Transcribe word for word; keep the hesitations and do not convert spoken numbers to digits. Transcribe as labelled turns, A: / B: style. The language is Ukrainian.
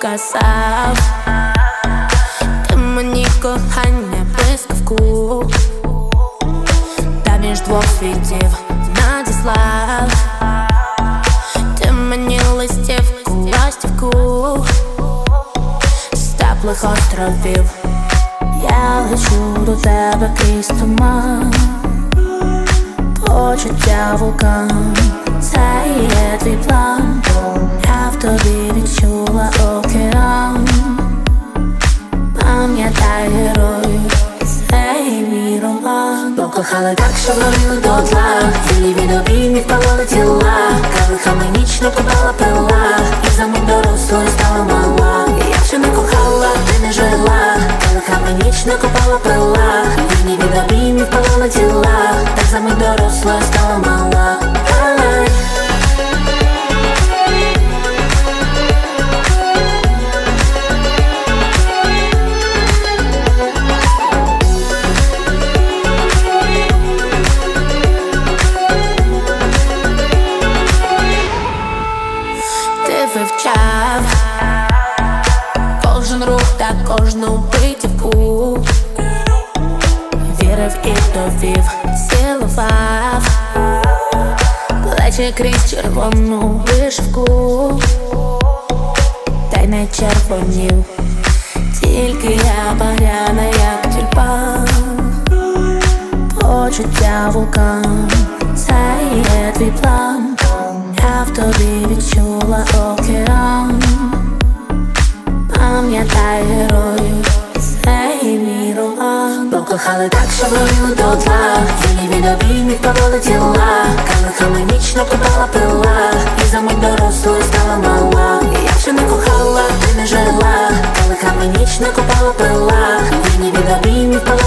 A: сказав, ти мені кохання блискавку, та між двох світів надіслав. Ти мені листівку, ластівку з теплих островів. Я лечу до тебе крізь туман, почуття вулкан, це є твій план. Я в тобі відчула океан. Пам'ятай героїв, цей мій роман. Покохали так, що горіли дотла, цілі від обіймів палали тіла. Калихами ніч не купала пила, і за мить дорослою стала мала. Якщо не кохала, ти не жила. Калихами ніч не купала пила, і від обіймів палали тіла. Так за мить дорослою стала мала. Вивчав кожен рух та кожну битівку, вірив і довів, цілував плечі крізь червону вишивку, та й не червонів, тільки я багряна, як тюльпан. Почуття вулкан, це є твій план. Я в тобі відчула океан. Пам'ятай героїв, цей мій роман. Покохали так, що горіли дотла, цілі від обіймів палали тіла. Калихами ніч не купала пила, і за мить дорослою стала мала. Якщо не кохала, ти не жила. Калихами ніч не купала пила, і від обіймів палали